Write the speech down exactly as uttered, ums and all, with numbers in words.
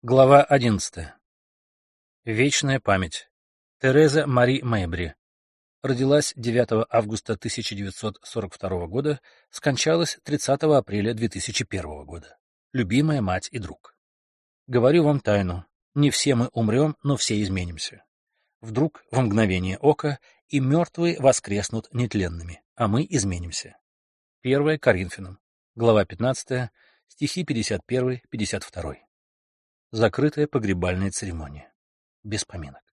Глава одиннадцатая. Вечная память. Тереза Мари Мэйбри. Родилась девятого августа тысяча девятьсот сорок второго года, скончалась тридцатого апреля две тысячи первого года. Любимая мать и друг. Говорю вам тайну. Не все мы умрем, но все изменимся. Вдруг, в мгновение ока, и мертвые воскреснут нетленными, а мы изменимся. первое Коринфянам. Глава пятнадцатая, стихи пятьдесят один — пятьдесят два. Закрытая погребальная церемония. Без поминок.